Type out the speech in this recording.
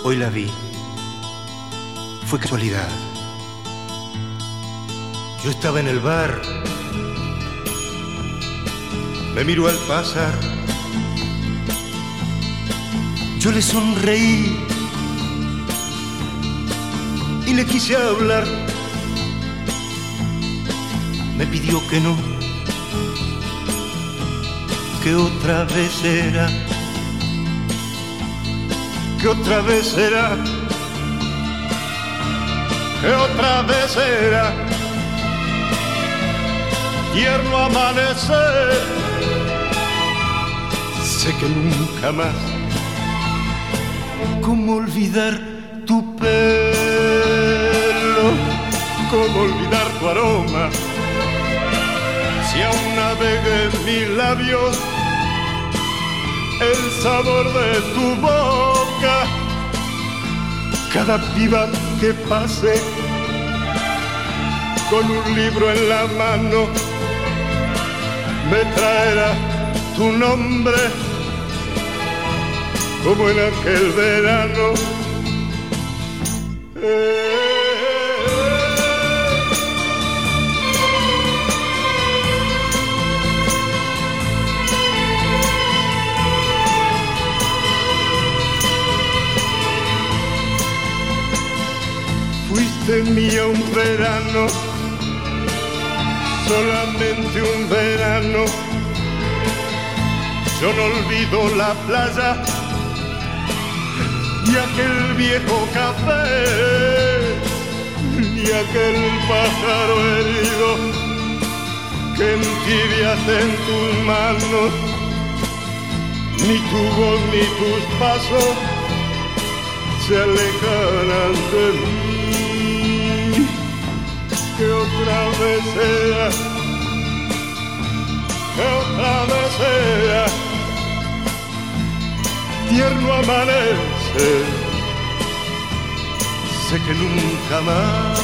Hoy la vi. Fue casualidad. Yo estaba en el bar. Me miró al pasar. Yo le sonreí y le quise hablar. Me pidió que no, que otra vez será, que otra vez será, que otra vez será. Tierno amanecer, sé que nunca más. ¿Cómo olvidar tu pelo? ¿Cómo olvidar tu aroma? Si aún navega en mis labios el sabor de tu boca, cada piba que pase con un libro en la mano me traerá tu nombre, como en aquel verano. Fuiste mía un verano, solamente un verano. Yo no olvido la playa y aquel viejo café, ni aquel pájaro herido que entibiaste en tus manos, ni tu voz ni tus pasos se alejarán de mí. Que otra vez sea, que otra vez sea, tierno amanecer, sé que nunca más.